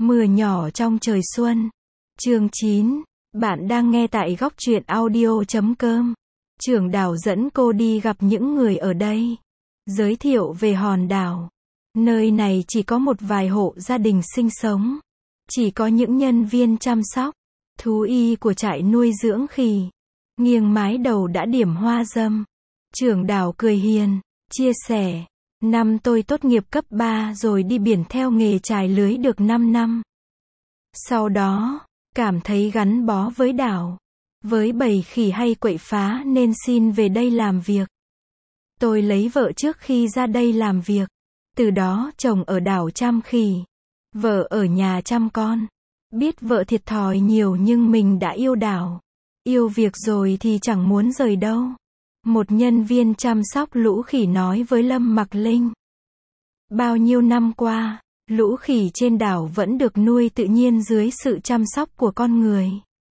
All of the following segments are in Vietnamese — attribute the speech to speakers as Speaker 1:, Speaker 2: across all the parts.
Speaker 1: Mưa nhỏ trong trời xuân. Chương 9. Bạn đang nghe tại góc truyện audio.com. Trưởng đảo dẫn cô đi gặp những người ở đây. Giới thiệu về hòn đảo. Nơi này chỉ có một vài hộ gia đình sinh sống. Chỉ có những nhân viên chăm sóc, thú y của trại nuôi dưỡng khỉ. Nghiêng mái đầu đã điểm hoa dâm. Trưởng đảo cười hiền, chia sẻ. Năm tôi tốt nghiệp cấp 3 rồi đi biển theo nghề chài lưới được 5 năm. Sau đó, cảm thấy gắn bó với đảo, với bầy khỉ hay quậy phá nên xin về đây làm việc. Tôi lấy vợ trước khi ra đây làm việc. Từ đó chồng ở đảo chăm khỉ, vợ ở nhà chăm con. Biết vợ thiệt thòi nhiều nhưng mình đã yêu đảo, yêu việc rồi thì chẳng muốn rời đâu. Một nhân viên chăm sóc lũ khỉ nói với Lâm Mặc Linh. Bao nhiêu năm qua, lũ khỉ trên đảo vẫn được nuôi tự nhiên dưới sự chăm sóc của con người.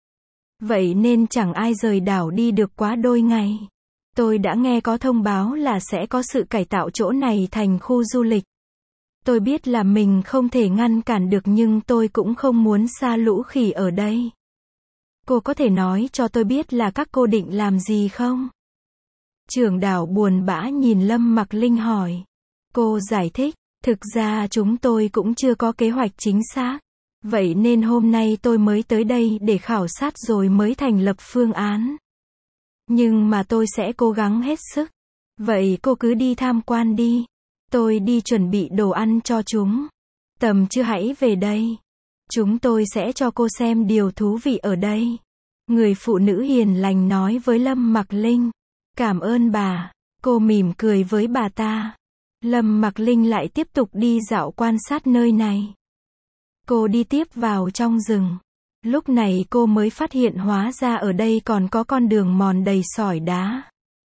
Speaker 1: Vậy nên chẳng ai rời đảo đi được quá đôi ngày. Tôi đã nghe có thông báo là sẽ có sự cải tạo chỗ này thành khu du lịch. Tôi biết là mình không thể ngăn cản được nhưng tôi cũng không muốn xa lũ khỉ ở đây. Cô có thể nói cho tôi biết là các cô định làm gì không? Trưởng đảo buồn bã nhìn Lâm Mặc Linh hỏi. Cô giải thích, thực ra chúng tôi cũng chưa có kế hoạch chính xác. Vậy nên hôm nay tôi mới tới đây để khảo sát rồi mới thành lập phương án. Nhưng mà tôi sẽ cố gắng hết sức. Vậy cô cứ đi tham quan đi. Tôi đi chuẩn bị đồ ăn cho chúng. Tầm trưa hãy về đây. Chúng tôi sẽ cho cô xem điều thú vị ở đây. Người phụ nữ hiền lành nói với Lâm Mặc Linh. Cảm ơn bà. Cô mỉm cười với bà ta. Lâm Mặc Linh lại tiếp tục đi dạo quan sát nơi này. Cô đi tiếp vào trong rừng. Lúc này cô mới phát hiện hóa ra ở đây còn có con đường mòn đầy sỏi đá.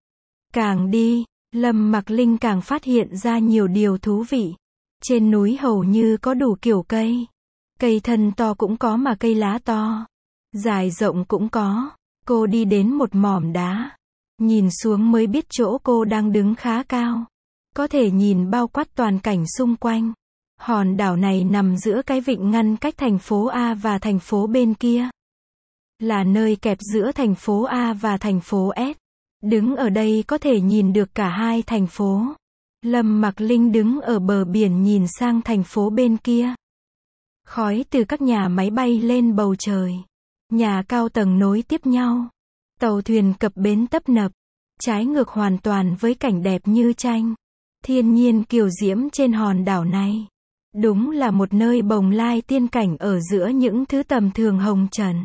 Speaker 1: Càng đi, Lâm Mặc Linh càng phát hiện ra nhiều điều thú vị. Trên núi hầu như có đủ kiểu cây. Cây thân to cũng có mà cây lá to, dài rộng cũng có. Cô đi đến một mỏm đá. Nhìn xuống mới biết chỗ cô đang đứng khá cao. Có thể nhìn bao quát toàn cảnh xung quanh. Hòn đảo này nằm giữa cái vịnh ngăn cách thành phố A và thành phố bên kia. Là nơi kẹp giữa thành phố A và thành phố S. Đứng ở đây có thể nhìn được cả hai thành phố. Lâm Mặc Linh đứng ở bờ biển nhìn sang thành phố bên kia. Khói từ các nhà máy bay lên bầu trời. Nhà cao tầng nối tiếp nhau. Tàu thuyền cập bến tấp nập. Trái ngược hoàn toàn với cảnh đẹp như tranh. Thiên nhiên kiều diễm trên hòn đảo này. Đúng là một nơi bồng lai tiên cảnh ở giữa những thứ tầm thường hồng trần.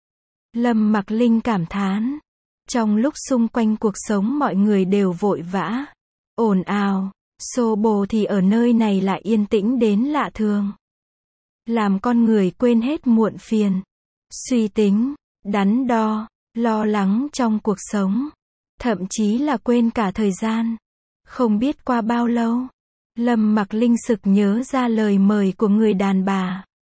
Speaker 1: Lâm Mặc Linh cảm thán. Trong lúc xung quanh cuộc sống mọi người đều vội vã, ồn ào, xô bồ thì ở nơi này lại yên tĩnh đến lạ thường. Làm con người quên hết muộn phiền, suy tính, đắn đo, lo lắng trong cuộc sống. Thậm chí là quên cả thời gian. Không biết qua bao lâu, Lâm Mặc Linh sực nhớ ra lời mời của người đàn bà.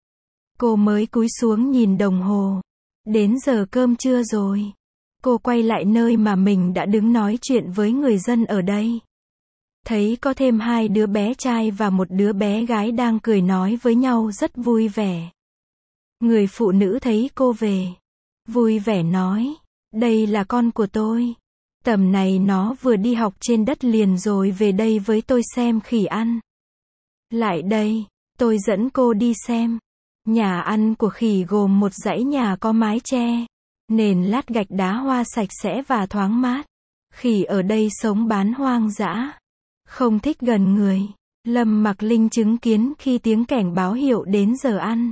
Speaker 1: Cô mới cúi xuống nhìn đồng hồ. Đến giờ cơm trưa rồi. Cô quay lại nơi mà mình đã đứng nói chuyện với người dân ở đây. Thấy có thêm hai đứa bé trai và một đứa bé gái đang cười nói với nhau rất vui vẻ. Người phụ nữ thấy cô về, vui vẻ nói, đây là con của tôi. Tầm này nó vừa đi học trên đất liền rồi về đây với tôi xem khỉ ăn. Lại đây, tôi dẫn cô đi xem. Nhà ăn của khỉ gồm một dãy nhà có mái che, nền lát gạch đá hoa sạch sẽ và thoáng mát. Khỉ ở đây sống bán hoang dã, không thích gần người. Lâm Mặc Linh chứng kiến khi tiếng cảnh báo hiệu đến giờ ăn.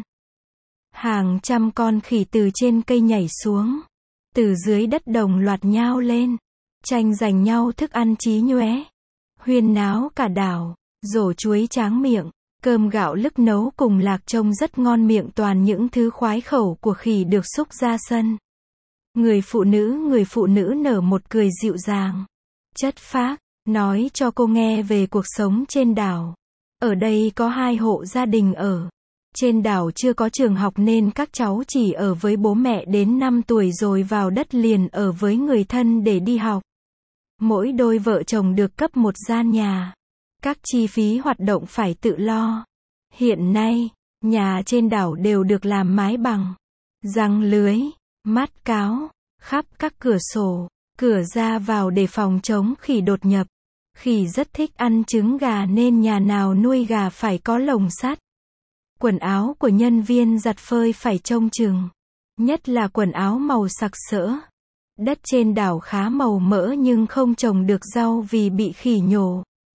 Speaker 1: Hàng trăm con khỉ từ trên cây nhảy xuống, từ dưới đất đồng loạt nhao lên, tranh giành nhau thức ăn chí nhoé. Huyên náo cả đảo, rổ chuối tráng miệng, cơm gạo lức nấu cùng lạc trông rất ngon miệng, toàn những thứ khoái khẩu của khỉ được xúc ra sân. Người phụ nữ nở một cười dịu dàng, chất phác, nói cho cô nghe về cuộc sống trên đảo. Ở đây có 2 hộ gia đình ở. Trên đảo chưa có trường học nên các cháu chỉ ở với bố mẹ đến 5 tuổi rồi vào đất liền ở với người thân để đi học. Mỗi đôi vợ chồng được cấp một gian nhà. Các chi phí hoạt động phải tự lo. Hiện nay, Nhà trên đảo đều được làm mái bằng giăng lưới, mát cáo, khắp các cửa sổ, cửa ra vào để phòng chống khỉ đột nhập. Khỉ rất thích ăn trứng gà nên nhà nào nuôi gà phải có lồng sắt. Quần áo của nhân viên giặt phơi phải trông chừng. Nhất là quần áo màu sặc sỡ. Đất trên đảo khá màu mỡ nhưng không trồng được rau vì bị khỉ nhổ.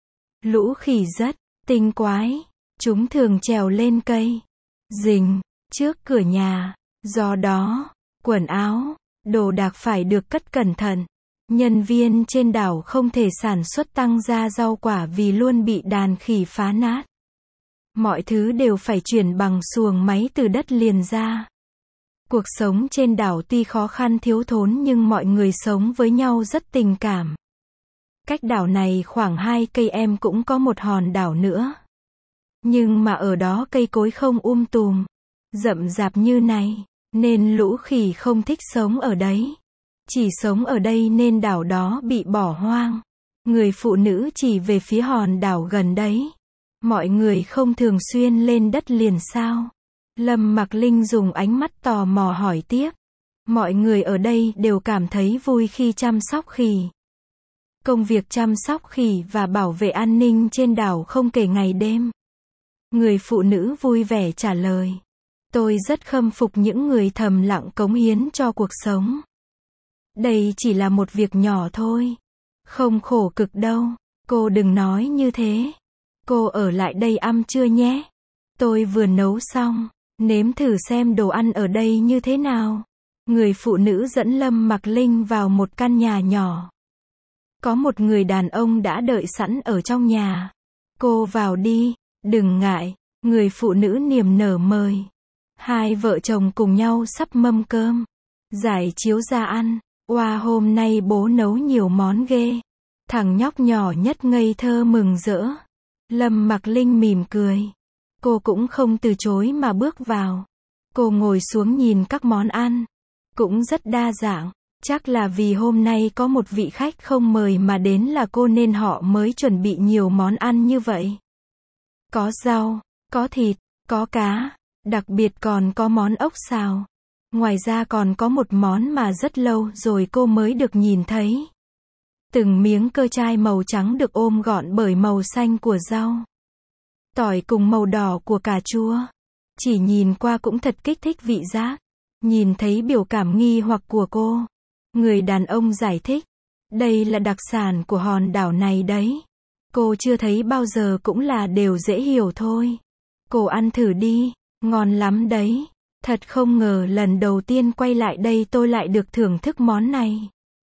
Speaker 1: Lũ khỉ rất tinh quái. Chúng thường trèo lên cây rình trước cửa nhà. Do đó, quần áo, đồ đạc phải được cất cẩn thận. Nhân viên trên đảo không thể sản xuất tăng gia rau quả vì luôn bị đàn khỉ phá nát. Mọi thứ đều phải chuyển bằng xuồng máy từ đất liền ra. Cuộc sống trên đảo tuy khó khăn thiếu thốn nhưng mọi người sống với nhau rất tình cảm. Cách đảo này khoảng 2 cây em cũng có một hòn đảo nữa. Nhưng mà ở đó cây cối không tùm, rậm rạp như này, nên lũ khỉ không thích sống ở đấy. Chỉ sống ở đây nên đảo đó bị bỏ hoang. Người phụ nữ chỉ về phía hòn đảo gần đấy. Mọi người không thường xuyên lên đất liền sao? Lâm Mặc Linh dùng ánh mắt tò mò hỏi tiếp. Mọi người ở đây đều cảm thấy vui khi chăm sóc khỉ. Công việc chăm sóc khỉ và bảo vệ an ninh trên đảo không kể ngày đêm. Người phụ nữ vui vẻ trả lời. Tôi rất khâm phục những người thầm lặng cống hiến cho cuộc sống. Đây chỉ là một việc nhỏ thôi. Không khổ cực đâu. Cô đừng nói như thế. Cô ở lại đây ăn trưa nhé. Tôi vừa nấu xong. Nếm thử xem đồ ăn ở đây như thế nào. Người phụ nữ dẫn Lâm Mặc Linh vào một căn nhà nhỏ. Có một người đàn ông đã đợi sẵn ở trong nhà. Cô vào đi, đừng ngại. Người phụ nữ niềm nở mời. Hai vợ chồng cùng nhau sắp mâm cơm. Giải chiếu ra ăn. Oa hôm nay bố nấu nhiều món ghê. Thằng nhóc nhỏ nhất ngây thơ mừng rỡ. Lâm Mặc Linh mỉm cười. Cô cũng không từ chối mà bước vào. Cô ngồi xuống nhìn các món ăn. Cũng rất đa dạng. Chắc là vì hôm nay có một vị khách không mời mà đến là cô nên họ mới chuẩn bị nhiều món ăn như vậy. Có rau, có thịt, có cá, đặc biệt còn có món ốc xào. Ngoài ra còn có một món mà rất lâu rồi cô mới được nhìn thấy. Từng miếng cơ chai màu trắng được ôm gọn bởi màu xanh của rau. Tỏi cùng màu đỏ của cà chua. Chỉ nhìn qua cũng thật kích thích vị giác. Nhìn thấy biểu cảm nghi hoặc của cô. Người đàn ông giải thích. Đây là đặc sản của hòn đảo này đấy. Cô chưa thấy bao giờ cũng là đều dễ hiểu thôi. Cô ăn thử đi, ngon lắm đấy. Thật không ngờ lần đầu tiên quay lại đây tôi lại được thưởng thức món này.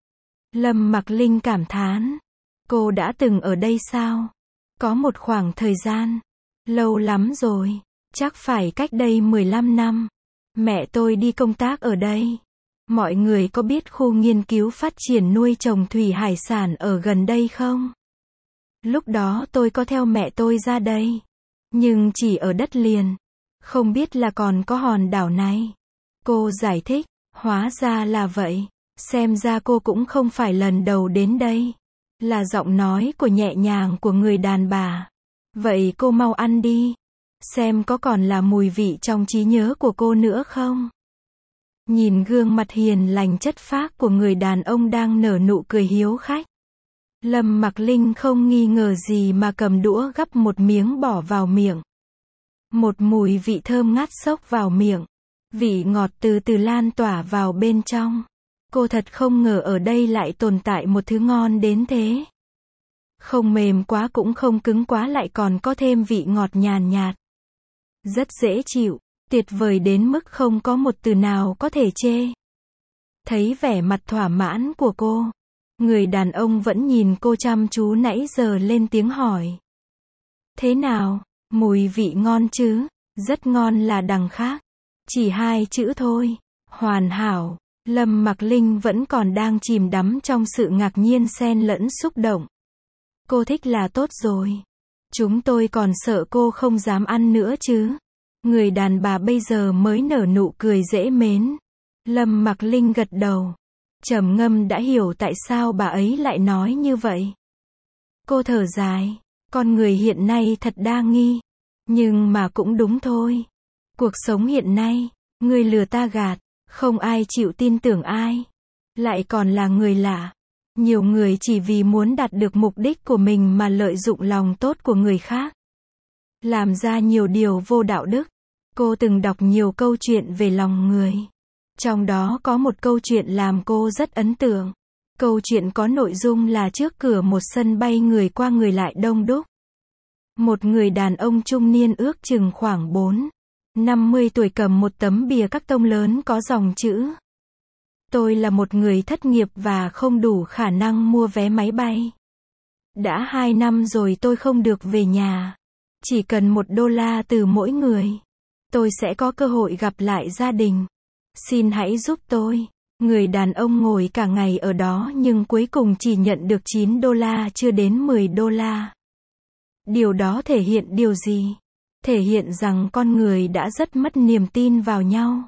Speaker 1: Lâm Mặc Linh cảm thán. Cô đã từng ở đây sao? Có một khoảng thời gian. Lâu lắm rồi. Chắc phải cách đây 15 năm. Mẹ tôi đi công tác ở đây. Mọi người có biết khu nghiên cứu phát triển nuôi trồng thủy hải sản ở gần đây không? Lúc đó tôi có theo mẹ tôi ra đây. Nhưng chỉ ở đất liền. Không biết là còn có hòn đảo này. Cô giải thích. Hóa ra là vậy. Xem ra cô cũng không phải lần đầu đến đây. Là giọng nói của nhẹ nhàng của người đàn bà. Vậy cô mau ăn đi. Xem có còn là mùi vị trong trí nhớ của cô nữa không? Nhìn gương mặt hiền lành chất phác của người đàn ông đang nở nụ cười hiếu khách. Lâm Mặc Linh không nghi ngờ gì mà cầm đũa gắp một miếng bỏ vào miệng. Một mùi vị thơm ngát xốc vào miệng. Vị ngọt từ từ lan tỏa vào bên trong. Cô thật không ngờ ở đây lại tồn tại một thứ ngon đến thế. Không mềm quá cũng không cứng quá lại còn có thêm vị ngọt nhàn nhạt. Rất dễ chịu, tuyệt vời đến mức không có một từ nào có thể chê. Thấy vẻ mặt thỏa mãn của cô. Người đàn ông vẫn nhìn cô chăm chú nãy giờ lên tiếng hỏi. Thế nào, mùi vị ngon chứ? Rất ngon là đằng khác. Chỉ 2 chữ thôi. Hoàn hảo. Lâm Mặc Linh vẫn còn đang chìm đắm trong sự ngạc nhiên xen lẫn xúc động. Cô thích là tốt rồi. Chúng tôi còn sợ cô không dám ăn nữa chứ. Người đàn bà bây giờ mới nở nụ cười dễ mến. Lâm Mặc Linh gật đầu. Trầm ngâm đã hiểu tại sao bà ấy lại nói như vậy. Cô thở dài. Con người hiện nay thật đa nghi. Nhưng mà cũng đúng thôi. Cuộc sống hiện nay, người lừa ta gạt, không ai chịu tin tưởng ai. Lại còn là người lạ. Nhiều người chỉ vì muốn đạt được mục đích của mình mà lợi dụng lòng tốt của người khác. Làm ra nhiều điều vô đạo đức. Cô từng đọc nhiều câu chuyện về lòng người. Trong đó có một câu chuyện làm cô rất ấn tượng. Câu chuyện có nội dung là trước cửa một sân bay người qua người lại đông đúc. Một người đàn ông trung niên ước chừng khoảng 50 tuổi cầm một tấm bìa các tông lớn có dòng chữ: Tôi là một người thất nghiệp và không đủ khả năng mua vé máy bay. Đã 2 năm rồi tôi không được về nhà. Chỉ cần $1 từ mỗi người. Tôi sẽ có cơ hội gặp lại gia đình. Xin hãy giúp tôi. Người đàn ông ngồi cả ngày ở đó nhưng cuối cùng chỉ nhận được $9 chưa đến $10. Điều đó thể hiện điều gì? Thể hiện rằng con người đã rất mất niềm tin vào nhau.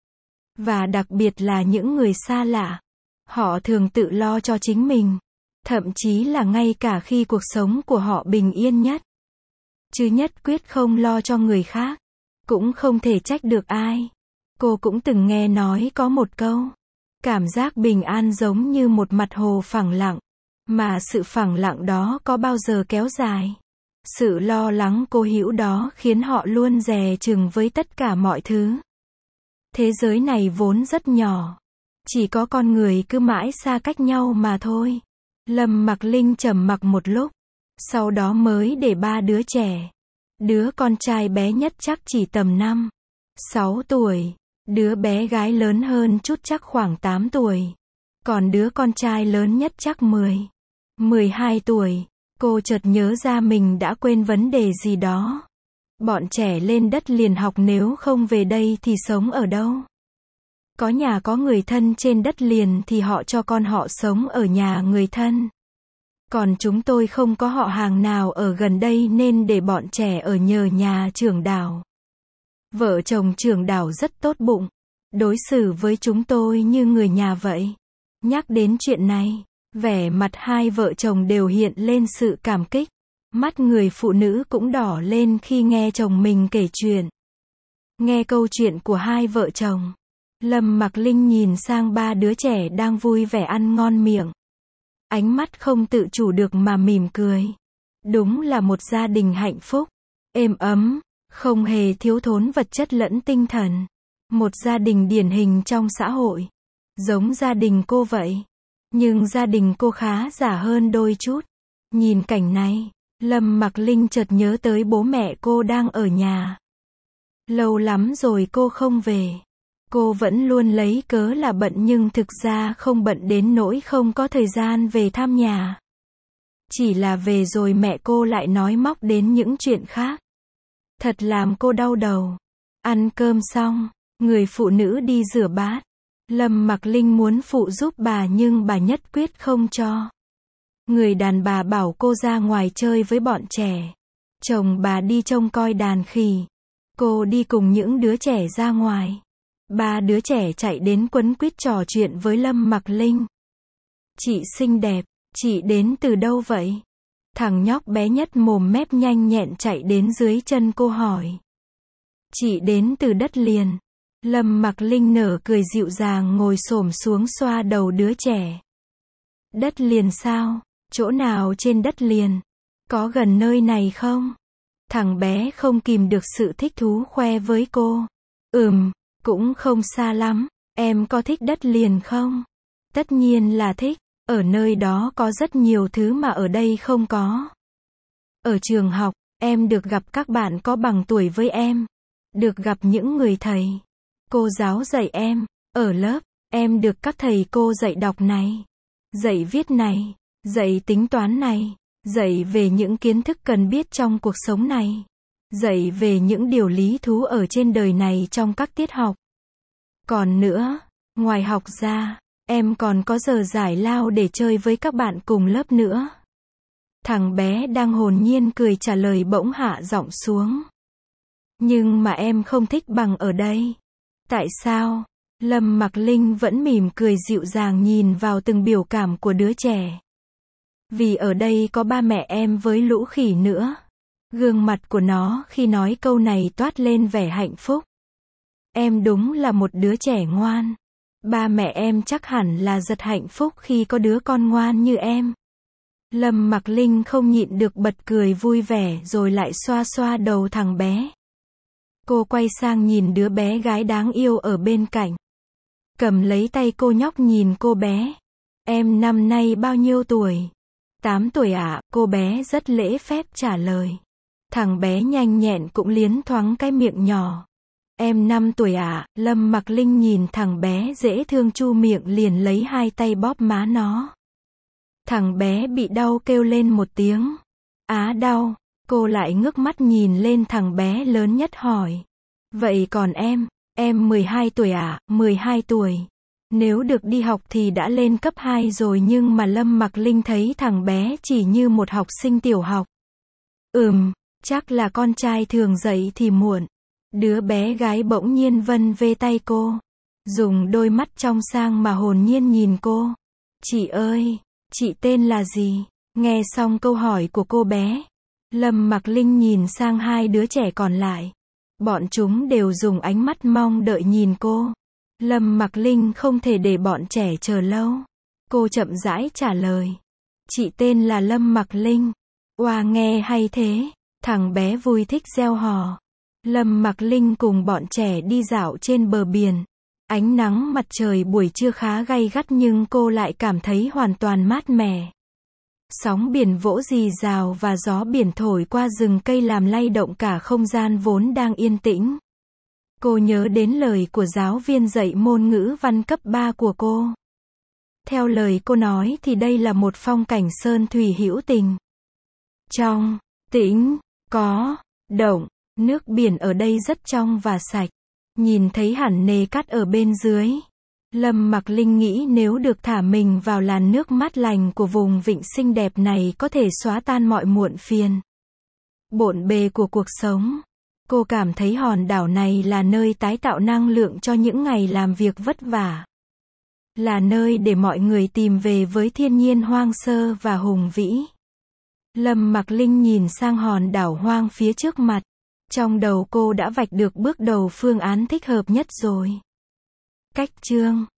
Speaker 1: Và đặc biệt là những người xa lạ. Họ thường tự lo cho chính mình. Thậm chí là ngay cả khi cuộc sống của họ bình yên nhất. Chứ nhất quyết không lo cho người khác. Cũng không thể trách được ai. Cô cũng từng nghe nói có một câu. Cảm giác bình an giống như một mặt hồ phẳng lặng. Mà sự phẳng lặng đó có bao giờ kéo dài? Sự lo lắng cố hữu đó khiến họ luôn dè chừng với tất cả mọi thứ. Thế giới này vốn rất nhỏ. Chỉ có con người cứ mãi xa cách nhau mà thôi. Lâm Mặc Linh trầm mặc một lúc. Sau đó mới để 3 đứa trẻ. Đứa con trai bé nhất chắc chỉ tầm 5-6 tuổi. Đứa bé gái lớn hơn chút chắc khoảng 8 tuổi. Còn đứa con trai lớn nhất chắc 10-12 tuổi. Cô chợt nhớ ra mình đã quên vấn đề gì đó. Bọn trẻ lên đất liền học nếu không về đây thì sống ở đâu? Có nhà có người thân trên đất liền thì họ cho con họ sống ở nhà người thân. Còn chúng tôi không có họ hàng nào ở gần đây nên để bọn trẻ ở nhờ nhà trưởng đảo. Vợ chồng trưởng đảo rất tốt bụng. Đối xử với chúng tôi như người nhà vậy. Nhắc đến chuyện này, vẻ mặt hai vợ chồng đều hiện lên sự cảm kích. Mắt người phụ nữ cũng đỏ lên khi nghe chồng mình kể chuyện. Nghe câu chuyện của hai vợ chồng, Lâm Mặc Linh nhìn sang 3 đứa trẻ đang vui vẻ ăn ngon miệng. Ánh mắt không tự chủ được mà mỉm cười. Đúng là một gia đình hạnh phúc, êm ấm, không hề thiếu thốn vật chất lẫn tinh thần. Một gia đình điển hình trong xã hội. Giống gia đình cô vậy. Nhưng gia đình cô khá giả hơn đôi chút. Nhìn cảnh này, Lâm Mặc Linh chợt nhớ tới bố mẹ cô đang ở nhà. Lâu lắm rồi cô không về. Cô vẫn luôn lấy cớ là bận nhưng thực ra không bận đến nỗi không có thời gian về thăm nhà. Chỉ là về rồi mẹ cô lại nói móc đến những chuyện khác. Thật làm cô đau đầu. Ăn cơm xong, người phụ nữ đi rửa bát. Lâm Mặc Linh muốn phụ giúp bà nhưng bà nhất quyết không cho. Người đàn bà bảo cô ra ngoài chơi với bọn trẻ. Chồng bà đi trông coi đàn khỉ. Cô đi cùng những đứa trẻ ra ngoài. 3 đứa trẻ chạy đến quấn quýt trò chuyện với Lâm Mặc Linh. Chị xinh đẹp, chị đến từ đâu vậy? Thằng nhóc bé nhất mồm mép nhanh nhẹn chạy đến dưới chân cô hỏi. Chị đến từ đất liền. Lâm Mặc Linh nở cười dịu dàng ngồi xổm xuống xoa đầu đứa trẻ. Đất liền sao? Chỗ nào trên đất liền? Có gần nơi này không? Thằng bé không kìm được sự thích thú khoe với cô. Cũng không xa lắm. Em có thích đất liền không? Tất nhiên là thích. Ở nơi đó có rất nhiều thứ mà ở đây không có. Ở trường học, em được gặp các bạn có bằng tuổi với em. Được gặp những người thầy, cô giáo dạy em. Ở lớp, em được các thầy cô dạy đọc này, dạy viết này, dạy tính toán này, dạy về những kiến thức cần biết trong cuộc sống này, dạy về những điều lý thú ở trên đời này trong các tiết học. Còn nữa, ngoài học ra, em còn có giờ giải lao để chơi với các bạn cùng lớp nữa. Thằng bé đang hồn nhiên cười trả lời bỗng hạ giọng xuống. Nhưng mà em không thích bằng ở đây. Tại sao? Lâm Mặc Linh vẫn mỉm cười dịu dàng nhìn vào từng biểu cảm của đứa trẻ. Vì ở đây có ba mẹ em với lũ khỉ nữa. Gương mặt của nó khi nói câu này toát lên vẻ hạnh phúc. Em đúng là một đứa trẻ ngoan. Ba mẹ em chắc hẳn là rất hạnh phúc khi có đứa con ngoan như em. Lâm Mặc Linh không nhịn được bật cười vui vẻ rồi lại xoa xoa đầu thằng bé. Cô quay sang nhìn đứa bé gái đáng yêu ở bên cạnh. Cầm lấy tay cô nhóc nhìn cô bé. Em năm nay bao nhiêu tuổi? 8 tuổi ạ, cô bé rất lễ phép trả lời. Thằng bé nhanh nhẹn cũng liến thoáng cái miệng nhỏ. Em 5 tuổi ạ, Lâm Mặc Linh nhìn thằng bé dễ thương chu miệng liền lấy hai tay bóp má nó. Thằng bé bị đau kêu lên một tiếng. Á đau, cô lại ngước mắt nhìn lên thằng bé lớn nhất hỏi. Vậy còn em 12 tuổi ạ, 12 tuổi. Nếu được đi học thì đã lên cấp 2 rồi nhưng mà Lâm Mặc Linh thấy thằng bé chỉ như một học sinh tiểu học. Chắc là con trai thường dậy thì muộn. Đứa bé gái bỗng nhiên vân vê tay cô. Dùng đôi mắt trong sang mà hồn nhiên nhìn cô. Chị ơi, chị tên là gì? Nghe xong câu hỏi của cô bé, Lâm Mặc Linh nhìn sang hai đứa trẻ còn lại. Bọn chúng đều dùng ánh mắt mong đợi nhìn cô. Lâm Mặc Linh không thể để bọn trẻ chờ lâu. Cô chậm rãi trả lời. Chị tên là Lâm Mặc Linh. Oa nghe hay thế. Thằng bé vui thích reo hò. Lâm Mặc Linh cùng bọn trẻ đi dạo trên bờ biển. Ánh nắng mặt trời buổi trưa khá gay gắt nhưng cô lại cảm thấy hoàn toàn mát mẻ. Sóng biển vỗ rì rào và gió biển thổi qua rừng cây làm lay động cả không gian vốn đang yên tĩnh. Cô nhớ đến lời của giáo viên dạy môn ngữ văn cấp 3 của cô. Theo lời cô nói thì đây là một phong cảnh sơn thủy hữu tình. Trong, tĩnh, có, động, nước biển ở đây rất trong và sạch. Nhìn thấy hẳn nề cát ở bên dưới. Lâm Mặc Linh nghĩ nếu được thả mình vào làn nước mát lành của vùng vịnh xinh đẹp này có thể xóa tan mọi muộn phiền, bộn bề của cuộc sống. Cô cảm thấy hòn đảo này là nơi tái tạo năng lượng cho những ngày làm việc vất vả. Là nơi để mọi người tìm về với thiên nhiên hoang sơ và hùng vĩ. Lâm Mặc Linh nhìn sang hòn đảo hoang phía trước mặt. Trong đầu cô đã vạch được bước đầu phương án thích hợp nhất rồi. Cách chương